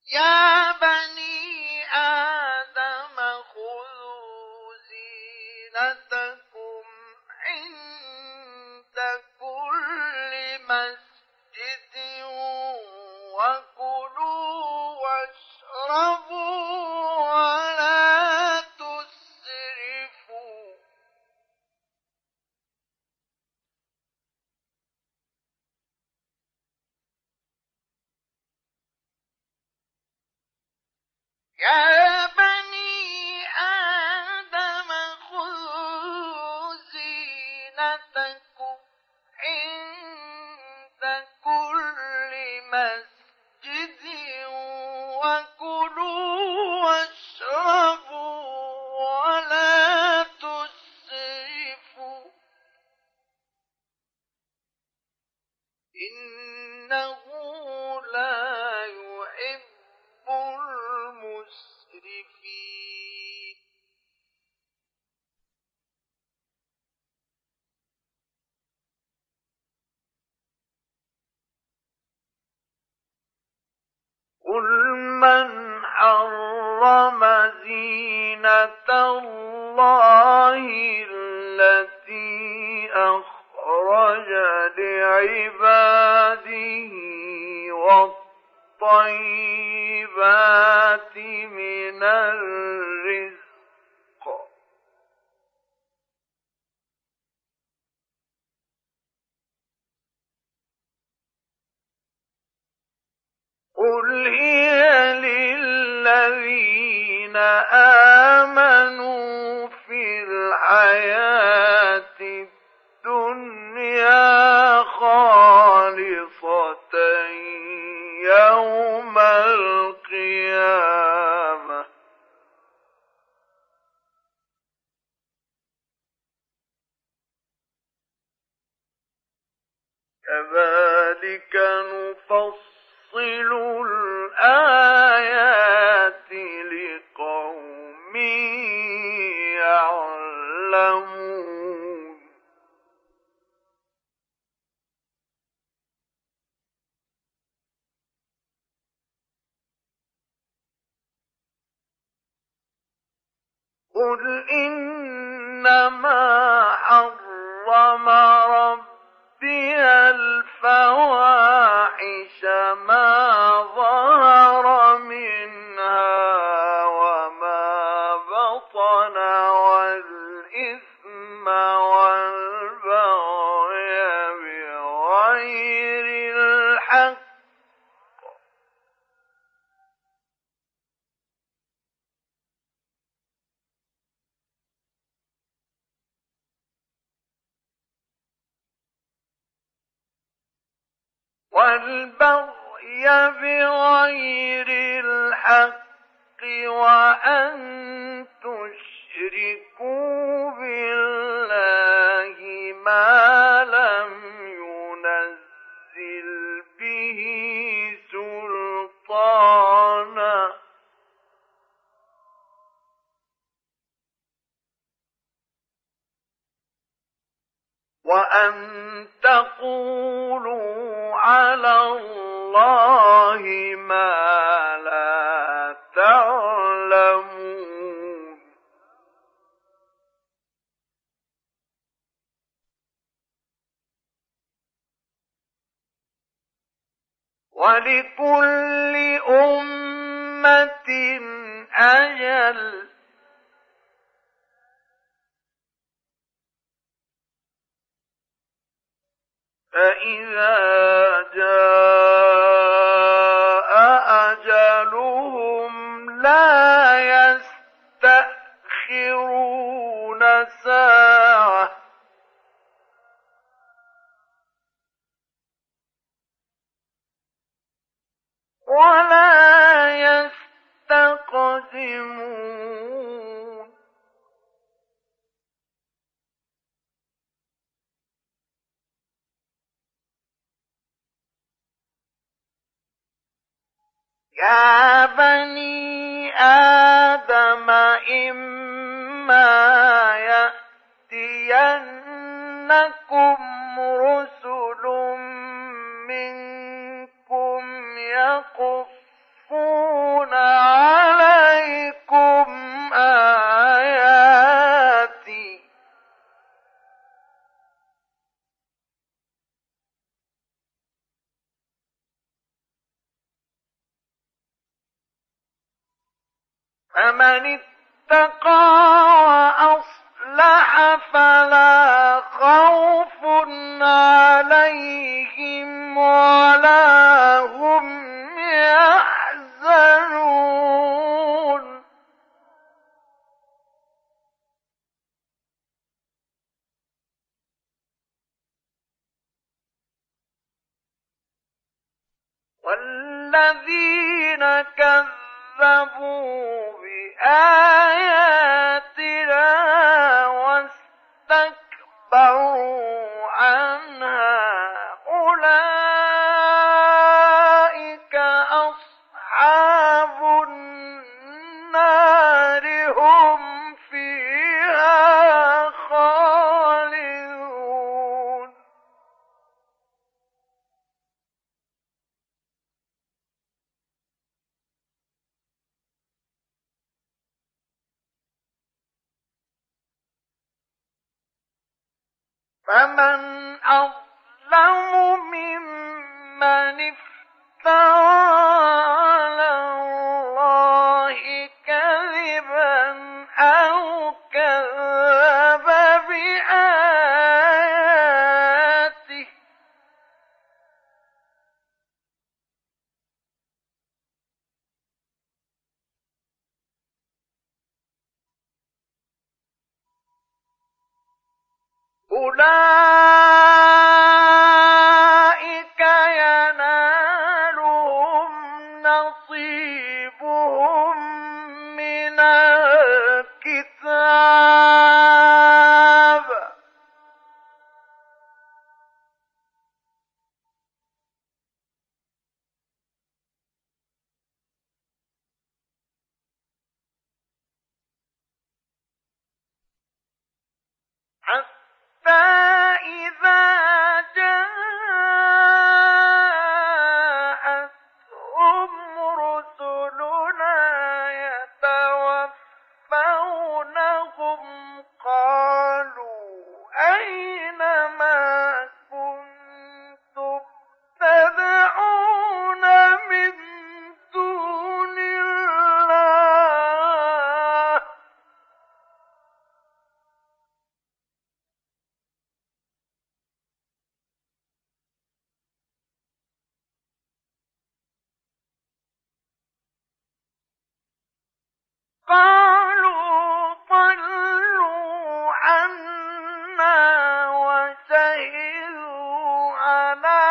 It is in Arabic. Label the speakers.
Speaker 1: يا بني آدم خذوا زينتكم عند كل مسجد وكلوا واشربوا ولا تسرفوا يا بني آدم خذوا زينتكم عند كل مسجد وكلوا واشربوا ولا تسرفوا إنه لا يحب المسرفين قل من حرم زينة الله التي أخرج لعباده والطيبات من الرزق قل هي للذين آمنوا في الحياة الدنيا خالصة يوم القيامة كذلك نفصل الآيات لقوم يعلمون قل إنما حرم ربي الفواحش ما ظهر منها وما بطن والإثم والبغي بغير الحق والبغي بغير الحق وأن تشركوا بالله ما لم ينزل به سلطانا وأن تقولوا على الله ما لا تعلمون ولكل أمة أجل فإذا جاء أجلهم لا يستأخرون ساعة ولا يستقدمون يا بني آدم إما يأتينكم رسل منكم يقصون عليكم آياتي فمن اتقى وأصلح فلا خوف عليهم ولا هم يحزنون والذين كذبوا بآياتنا واستكبروا عنها أولئك أصحاب النار هم فيها خالدون فمن أظلم ممن افترى على الله كذبا أو كذب بآياته أولئك ينالهم نصيبهم من الكتاب حتى إذا جاءتهم رسلنا يتوفونهم قالوا أين ما كنتم تدعون من دون الله قالوا ضلوا عنا وشهدوا على